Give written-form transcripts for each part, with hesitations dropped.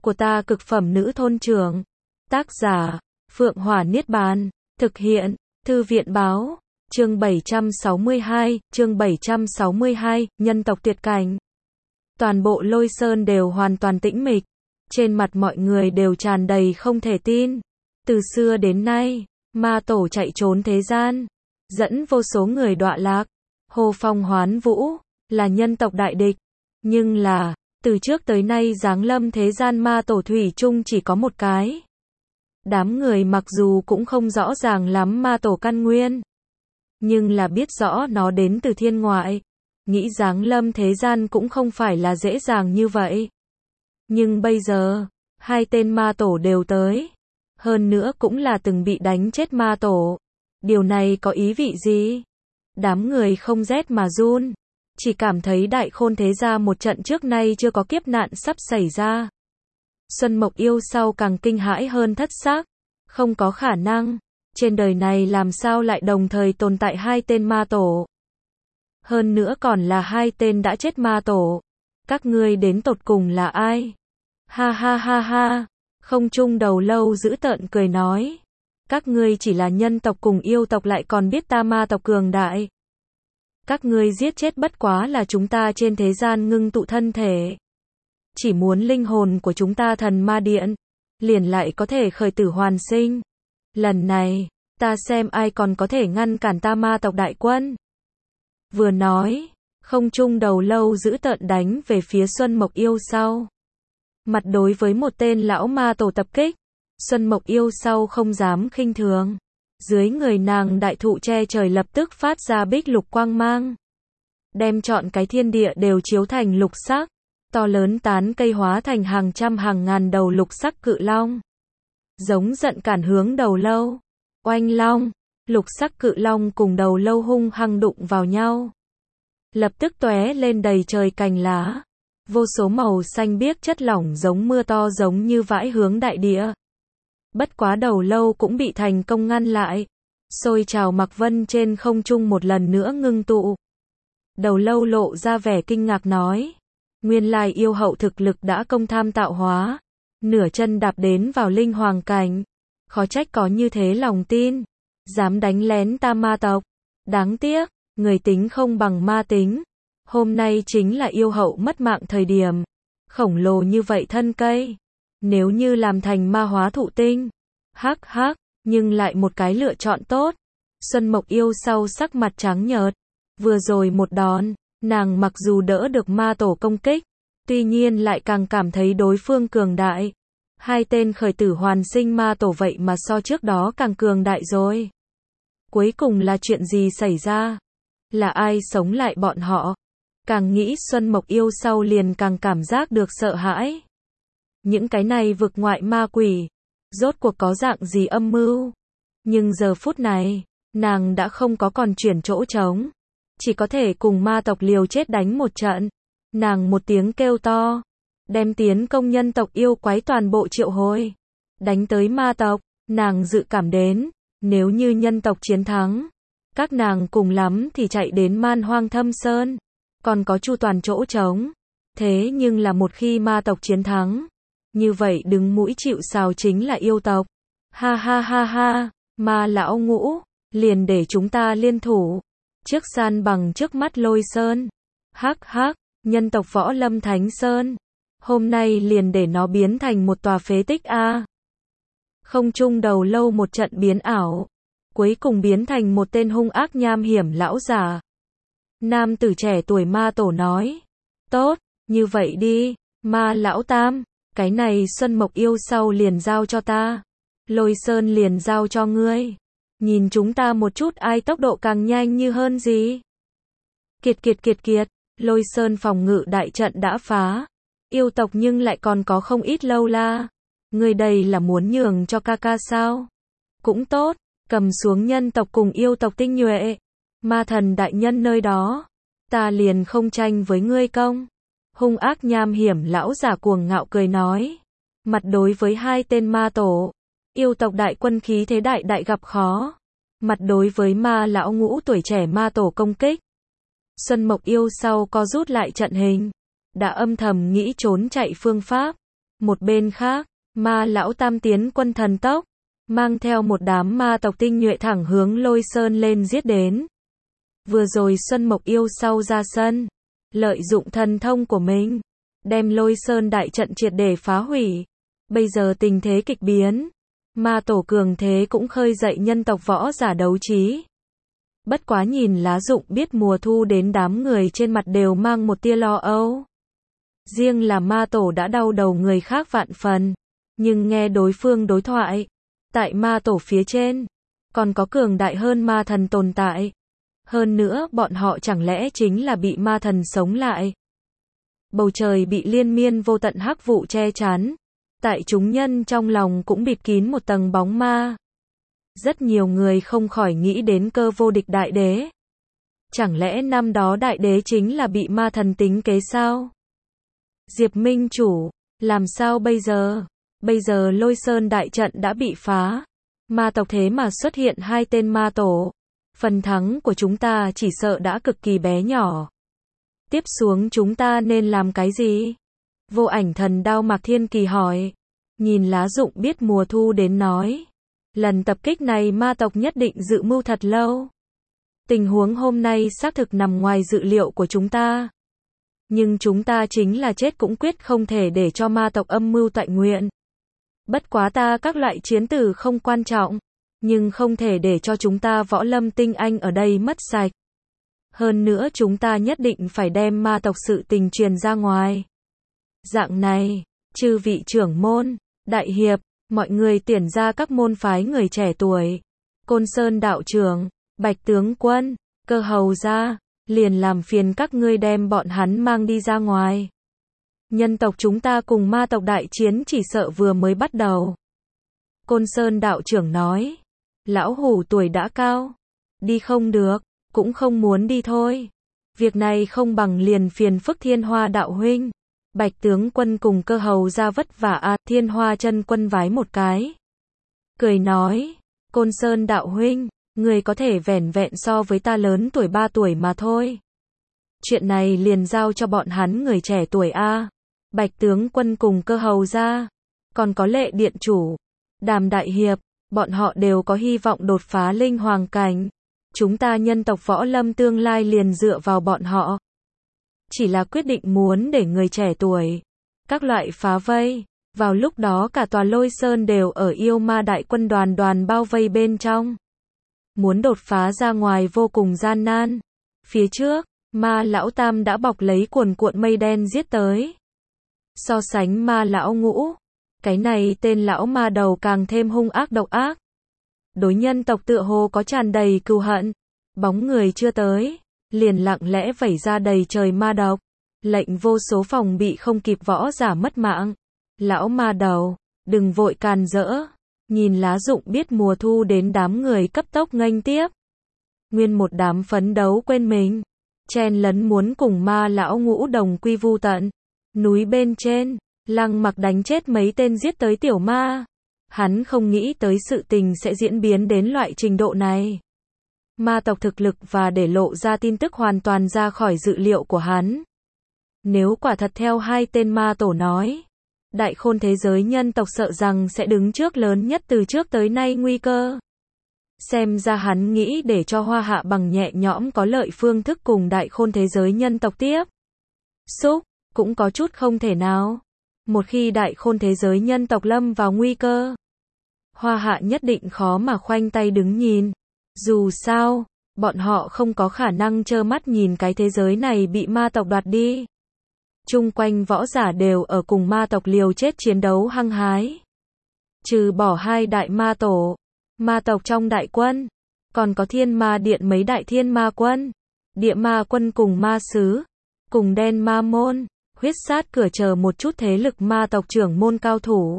của ta cực phẩm nữ thôn trưởng. Tác giả, Phượng Hỏa Niết Bàn. Thực hiện, Thư viện Báo. Chương 762, nhân tộc tuyệt cảnh. Toàn bộ Lôi Sơn đều hoàn toàn tĩnh mịch. Trên mặt mọi người đều tràn đầy không thể tin. Từ xưa đến nay, ma tổ chạy trốn thế gian, dẫn vô số người đọa lạc, hô phong hoán vũ, là nhân tộc đại địch. Nhưng là, từ trước tới nay giáng lâm thế gian ma tổ thủy chung chỉ có một cái. Đám người mặc dù cũng không rõ ràng lắm ma tổ căn nguyên, nhưng là biết rõ nó đến từ thiên ngoại. Nghĩ giáng lâm thế gian cũng không phải là dễ dàng như vậy. Nhưng bây giờ, hai tên ma tổ đều tới. Hơn nữa cũng là từng bị đánh chết ma tổ. Điều này có ý vị gì? Đám người không rét mà run. Chỉ cảm thấy đại khôn thế gia một trận trước nay chưa có kiếp nạn sắp xảy ra. Xuân Mộc Yêu sau càng kinh hãi hơn thất xác. Không có khả năng. Trên đời này làm sao lại đồng thời tồn tại hai tên ma tổ? Hơn nữa còn là hai tên đã chết ma tổ. Các ngươi đến tột cùng là ai? Ha ha ha ha. Không trung đầu lâu dữ tợn cười nói. Các ngươi chỉ là nhân tộc cùng yêu tộc lại còn biết ta ma tộc cường đại. Các ngươi giết chết bất quá là chúng ta trên thế gian ngưng tụ thân thể. Chỉ muốn linh hồn của chúng ta thần ma điện, liền lại có thể khởi tử hoàn sinh. Lần này, ta xem ai còn có thể ngăn cản ta ma tộc đại quân. Vừa nói, không trung đầu lâu dữ tợn đánh về phía Xuân Mộc Yêu sau. Mặt đối với một tên lão ma tổ tập kích, Xuân Mộc Yêu sau không dám khinh thường. Dưới người nàng đại thụ che trời lập tức phát ra bích lục quang mang. Đem trọn cái thiên địa đều chiếu thành lục sắc. To lớn tán cây hóa thành hàng trăm hàng ngàn đầu lục sắc cự long. Giống giận cản hướng đầu lâu. Oanh long, lục sắc cự long cùng đầu lâu hung hăng đụng vào nhau. Lập tức tóe lên đầy trời cành lá. Vô số màu xanh biếc chất lỏng giống mưa to giống như vãi hướng đại địa. Bất quá đầu lâu cũng bị thành công ngăn lại. Xôi trào mặc vân trên không trung một lần nữa ngưng tụ. Đầu lâu lộ ra vẻ kinh ngạc nói. Nguyên lai yêu hậu thực lực đã công tham tạo hóa. Nửa chân đạp đến vào linh hoàng cảnh. Khó trách có như thế lòng tin. Dám đánh lén ta ma tộc. Đáng tiếc, người tính không bằng ma tính. Hôm nay chính là yêu hậu mất mạng thời điểm. Khổng lồ như vậy thân cây. Nếu như làm thành ma hóa thụ tinh. Hắc hắc, nhưng lại một cái lựa chọn tốt. Xuân Mộc Yêu sau sắc mặt trắng nhợt. Vừa rồi một đòn, nàng mặc dù đỡ được ma tổ công kích. Tuy nhiên lại càng cảm thấy đối phương cường đại. Hai tên khởi tử hoàn sinh ma tổ vậy mà so trước đó càng cường đại rồi. Cuối cùng là chuyện gì xảy ra? Là ai sống lại bọn họ? Càng nghĩ Xuân Mộc Yêu sau liền càng cảm giác được sợ hãi. Những cái này vực ngoại ma quỷ, rốt cuộc có dạng gì âm mưu? Nhưng giờ phút này, nàng đã không có còn chuyển chỗ trống. Chỉ có thể cùng ma tộc liều chết đánh một trận. Nàng một tiếng kêu to, đem tiến công nhân tộc yêu quái toàn bộ triệu hồi. Đánh tới ma tộc, nàng dự cảm đến, nếu như nhân tộc chiến thắng, các nàng cùng lắm thì chạy đến Man Hoang Thâm Sơn. Còn có chu toàn chỗ trống. Thế nhưng là một khi ma tộc chiến thắng, như vậy đứng mũi chịu sào chính là yêu tộc. Ha ha ha ha, ma lão ngũ, liền để chúng ta liên thủ. Trước san bằng trước mắt Lôi Sơn. Hắc hắc, nhân tộc Võ Lâm Thánh Sơn. Hôm nay liền để nó biến thành một tòa phế tích a. Không trung đầu lâu một trận biến ảo. Cuối cùng biến thành một tên hung ác nham hiểm lão già. Nam tử trẻ tuổi ma tổ nói. Tốt, như vậy đi, ma lão tam, cái này Xuân Mộc Yêu sau liền giao cho ta. Lôi Sơn liền giao cho ngươi. Nhìn chúng ta một chút ai tốc độ càng nhanh như hơn gì. Kiệt, Lôi Sơn phòng ngự đại trận đã phá. Yêu tộc nhưng lại còn có không ít lâu la. Ngươi đây là muốn nhường cho ca ca sao? Cũng tốt, cầm xuống nhân tộc cùng yêu tộc tinh nhuệ. Ma thần đại nhân nơi đó, ta liền không tranh với ngươi công. Hung ác nham hiểm lão giả cuồng ngạo cười nói. Mặt đối với hai tên ma tổ, yêu tộc đại quân khí thế đại đại gặp khó. Mặt đối với ma lão ngũ tuổi trẻ ma tổ công kích. Xuân Mộc Yêu sau co rút lại trận hình. Đã âm thầm nghĩ trốn chạy phương pháp. Một bên khác, Ma Lão Tam tiến quân thần tốc, mang theo một đám ma tộc tinh nhuệ thẳng hướng Lôi Sơn lên giết đến. Vừa rồi Xuân Mộc Yêu sau ra sân, lợi dụng thần thông của mình, đem Lôi Sơn đại trận triệt để phá hủy. Bây giờ tình thế kịch biến, ma tổ cường thế cũng khơi dậy nhân tộc võ giả đấu trí. Bất quá nhìn Lá Dụng biết mùa thu đến, đám người trên mặt đều mang một tia lo âu. Riêng là ma tổ đã đau đầu người khác vạn phần, nhưng nghe đối phương đối thoại, tại ma tổ phía trên, còn có cường đại hơn ma thần tồn tại. Hơn nữa bọn họ chẳng lẽ chính là bị ma thần sống lại. Bầu trời bị liên miên vô tận hắc vụ che chắn, tại chúng nhân trong lòng cũng bịt kín một tầng bóng ma. Rất nhiều người không khỏi nghĩ đến Cơ Vô Địch đại đế. Chẳng lẽ năm đó đại đế chính là bị ma thần tính kế sao? Diệp Minh chủ, làm sao bây giờ? Bây giờ Lôi Sơn đại trận đã bị phá, ma tộc thế mà xuất hiện hai tên ma tổ. Phần thắng của chúng ta chỉ sợ đã cực kỳ bé nhỏ. Tiếp xuống chúng ta nên làm cái gì? Vô Ảnh Thần Đao Mạc Thiên Kỳ hỏi. Nhìn Lá Dụng biết mùa thu đến nói. Lần tập kích này ma tộc nhất định dự mưu thật lâu. Tình huống hôm nay xác thực nằm ngoài dự liệu của chúng ta. Nhưng chúng ta chính là chết cũng quyết không thể để cho ma tộc âm mưu toại nguyện. Bất quá ta các loại chiến tử không quan trọng, nhưng không thể để cho chúng ta võ lâm tinh anh ở đây mất sạch. Hơn nữa chúng ta nhất định phải đem ma tộc sự tình truyền ra ngoài. Dạng này, chư vị trưởng môn, đại hiệp, mọi người tuyển ra các môn phái người trẻ tuổi. Côn Sơn đạo trưởng, Bạch tướng quân, Cơ hầu gia, liền làm phiền các ngươi đem bọn hắn mang đi ra ngoài. Nhân tộc chúng ta cùng ma tộc đại chiến chỉ sợ vừa mới bắt đầu. Côn Sơn đạo trưởng nói. Lão hủ tuổi đã cao, đi không được, cũng không muốn đi thôi. Việc này không bằng liền phiền phức Thiên Hoa đạo huynh. Bạch tướng quân cùng Cơ hầu gia vất vả. Thiên Hoa chân quân vái một cái, cười nói, Côn Sơn đạo huynh, người có thể vẻn vẹn so với ta lớn tuổi 3 tuổi mà thôi. Chuyện này liền giao cho bọn hắn người trẻ tuổi a. Bạch tướng quân cùng Cơ hầu gia, còn có Lệ điện chủ, Đàm đại hiệp, bọn họ đều có hy vọng đột phá linh hoàng cảnh. Chúng ta nhân tộc võ lâm tương lai liền dựa vào bọn họ. Chỉ là quyết định muốn để người trẻ tuổi, các loại phá vây. Vào lúc đó cả tòa Lôi Sơn đều ở yêu ma đại quân đoàn bao vây bên trong. Muốn đột phá ra ngoài vô cùng gian nan. Phía trước, Ma Lão Tam đã bọc lấy cuồn cuộn mây đen giết tới. So sánh Ma Lão Ngũ, cái này tên lão ma đầu càng thêm hung ác độc ác. Đối nhân tộc tựa hồ có tràn đầy cừu hận. Bóng người chưa tới, liền lặng lẽ vẩy ra đầy trời ma độc. Lệnh vô số phòng bị không kịp võ giả mất mạng. Lão ma đầu, đừng vội càn rỡ. Nhìn Lá Dụng biết mùa thu đến, đám người cấp tốc nghênh tiếp. Nguyên một đám phấn đấu quên mình, chen lấn muốn cùng Ma Lão Ngũ đồng quy vu tận. Núi bên trên, Lăng Mặc đánh chết mấy tên giết tới tiểu ma. Hắn không nghĩ tới sự tình sẽ diễn biến đến loại trình độ này. Ma tộc thực lực và để lộ ra tin tức hoàn toàn ra khỏi dự liệu của hắn. Nếu quả thật theo hai tên ma tổ nói, đại khôn thế giới nhân tộc sợ rằng sẽ đứng trước lớn nhất từ trước tới nay nguy cơ. Xem ra hắn nghĩ để cho Hoa Hạ bằng nhẹ nhõm có lợi phương thức cùng đại khôn thế giới nhân tộc tiếp xúc, cũng có chút không thể nào. Một khi đại khôn thế giới nhân tộc lâm vào nguy cơ, Hoa Hạ nhất định khó mà khoanh tay đứng nhìn. Dù sao, bọn họ không có khả năng trơ mắt nhìn cái thế giới này bị ma tộc đoạt đi. Chung quanh võ giả đều ở cùng ma tộc liều chết chiến đấu hăng hái. Trừ bỏ hai đại ma tổ, ma tộc trong đại quân, còn có Thiên Ma Điện mấy đại thiên ma quân, Địa Ma quân cùng ma sứ, cùng Đen Ma môn, Huyết Sát cửa chờ một chút thế lực ma tộc trưởng môn cao thủ.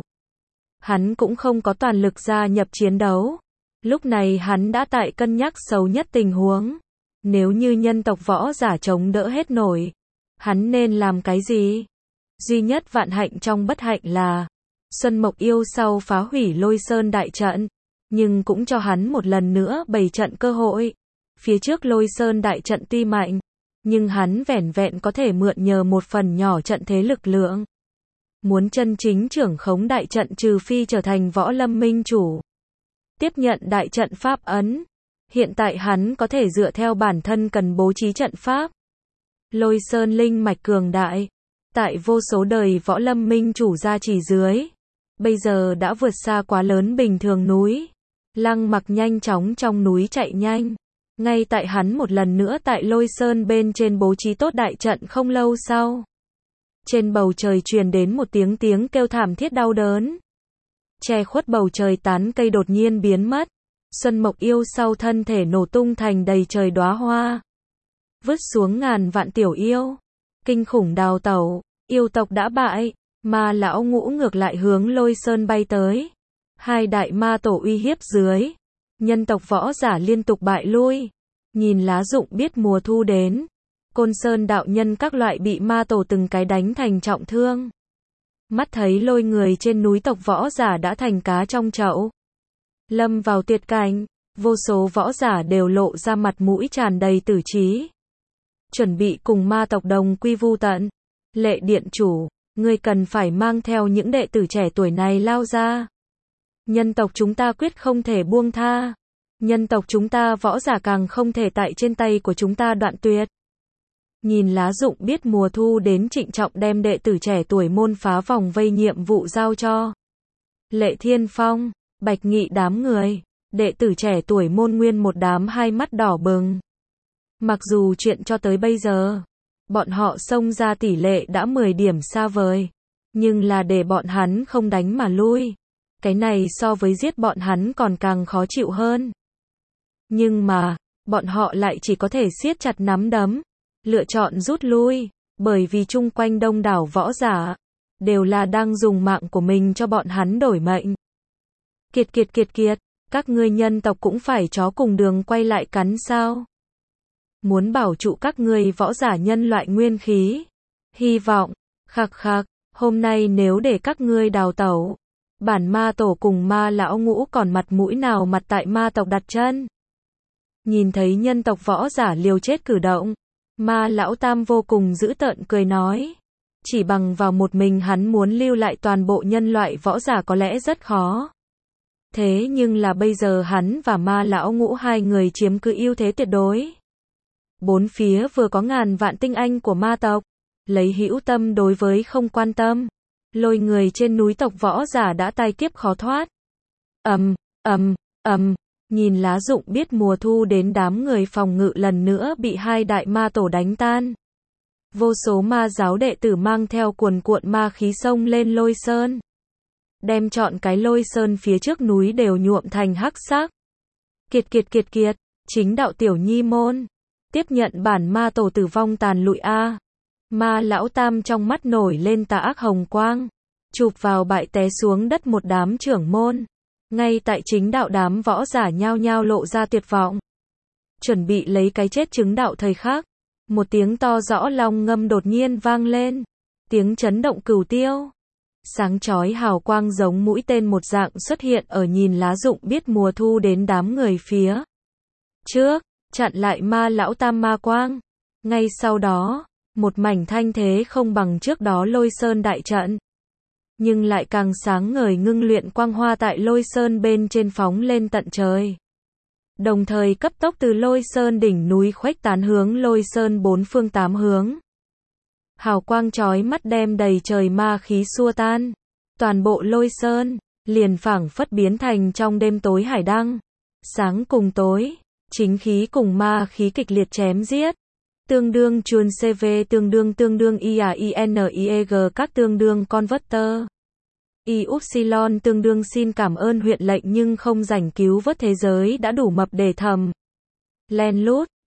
Hắn cũng không có toàn lực gia nhập chiến đấu. Lúc này hắn đã tại cân nhắc xấu nhất tình huống. Nếu như nhân tộc võ giả chống đỡ hết nổi, hắn nên làm cái gì? Duy nhất vạn hạnh trong bất hạnh là Xuân Mộc Yêu sau phá hủy Lôi Sơn đại trận, nhưng cũng cho hắn một lần nữa bày trận cơ hội. Phía trước Lôi Sơn đại trận tuy mạnh, nhưng hắn vẻn vẹn có thể mượn nhờ một phần nhỏ trận thế lực lượng. muốn chân chính trưởng khống đại trận trừ phi trở thành võ lâm minh chủ. Tiếp nhận đại trận pháp ấn. Hiện tại hắn có thể dựa theo bản thân cần bố trí trận pháp. Lôi Sơn linh mạch cường đại. Tại vô số đời võ lâm minh chủ gia trì dưới. Bây giờ đã vượt xa quá lớn bình thường núi. Lăng Mặc nhanh chóng trong núi chạy nhanh. Ngay tại hắn một lần nữa tại Lôi Sơn bên trên bố trí tốt đại trận không lâu sau. Trên bầu trời truyền đến một tiếng kêu thảm thiết đau đớn. Che khuất bầu trời tán cây đột nhiên biến mất. Xuân Mộc yêu sau thân thể nổ tung thành đầy trời đóa hoa. Vứt xuống ngàn vạn tiểu yêu. Kinh khủng đào tẩu, yêu tộc đã bại, ma lão ngũ ngược lại hướng Lôi Sơn bay tới. Hai đại ma tổ uy hiếp dưới. Nhân tộc võ giả liên tục bại lui. Nhìn lá rụng biết mùa thu đến. Côn Sơn đạo nhân các loại bị ma tổ từng cái đánh thành trọng thương. Mắt thấy Lôi người trên núi tộc võ giả đã thành cá trong chậu. Lâm vào tuyệt cảnh, vô số võ giả đều lộ ra mặt mũi tràn đầy tử trí. Chuẩn bị cùng ma tộc đồng quy vu tận. Lệ điện chủ, ngươi cần phải mang theo những đệ tử trẻ tuổi này lao ra. Nhân tộc chúng ta quyết không thể buông tha. Nhân tộc chúng ta võ giả càng không thể tại trên tay của chúng ta đoạn tuyệt. Nhìn lá rụng biết mùa thu đến trịnh trọng đem đệ tử trẻ tuổi môn phá vòng vây nhiệm vụ giao cho. Lệ Thiên Phong, Bạch Nghị đám người, đệ tử trẻ tuổi môn nguyên một đám hai mắt đỏ bừng. Mặc dù chuyện cho tới bây giờ, bọn họ xông ra tỷ lệ đã 10 điểm xa vời, nhưng là để bọn hắn không đánh mà lui. Cái này so với giết bọn hắn còn càng khó chịu hơn. Nhưng mà, bọn họ lại chỉ có thể siết chặt nắm đấm, lựa chọn rút lui, bởi vì chung quanh đông đảo võ giả, đều là đang dùng mạng của mình cho bọn hắn đổi mệnh. Kiệt, các ngươi nhân tộc cũng phải chó cùng đường quay lại cắn sao? Muốn bảo trụ các ngươi võ giả nhân loại nguyên khí. Hy vọng, khạc, hôm nay nếu để các ngươi đào tẩu, bản ma tổ cùng ma lão ngũ còn mặt mũi nào mặt tại ma tộc đặt chân. Nhìn thấy nhân tộc võ giả liều chết cử động, ma lão tam vô cùng dữ tợn cười nói. Chỉ bằng vào một mình hắn muốn lưu lại toàn bộ nhân loại võ giả có lẽ rất khó. Thế nhưng là bây giờ hắn và ma lão ngũ hai người chiếm cứ ưu thế tuyệt đối. Bốn phía vừa có ngàn vạn tinh anh của ma tộc, lấy hữu tâm đối với không quan tâm. Lôi người trên núi tộc võ giả đã tai kiếp khó thoát. Nhìn lá rụng biết mùa thu đến đám người phòng ngự lần nữa bị hai đại ma tổ đánh tan. Vô số ma giáo đệ tử mang theo cuồn cuộn ma khí xông lên Lôi Sơn. Đem trọn cái Lôi Sơn phía trước núi đều nhuộm thành hắc sắc. Kiệt, chính đạo tiểu nhi môn. Tiếp nhận bản ma tổ tử vong tàn lụi a. Ma lão tam trong mắt nổi lên tà ác hồng quang. Chụp vào bại té xuống đất một đám trưởng môn. Ngay tại chính đạo đám võ giả nhao nhao lộ ra tuyệt vọng. Chuẩn bị lấy cái chết chứng đạo thời khắc. Một tiếng to rõ long ngâm đột nhiên vang lên. Tiếng chấn động cửu tiêu. Sáng chói hào quang giống mũi tên một dạng xuất hiện ở nhìn lá rụng biết mùa thu đến đám người phía trước, chặn lại ma lão tam ma quang. Ngay sau đó, một mảnh thanh thế không bằng trước đó Lôi Sơn đại trận. Nhưng lại càng sáng ngời ngưng luyện quang hoa tại Lôi Sơn bên trên phóng lên tận trời. Đồng thời cấp tốc từ Lôi Sơn đỉnh núi khuếch tán hướng Lôi Sơn bốn phương tám hướng. Hào quang chói mắt đem đầy trời ma khí xua tan. Toàn bộ Lôi Sơn, liền phảng phất biến thành trong đêm tối hải đăng. Sáng cùng tối, chính khí cùng ma khí kịch liệt chém giết. Tương đương chuồn CV tương đương IAINIEG các tương đương converter. Upsilon tương đương xin cảm ơn huyện lệnh nhưng không rảnh cứu vớt thế giới đã đủ mập để thầm. Len lút,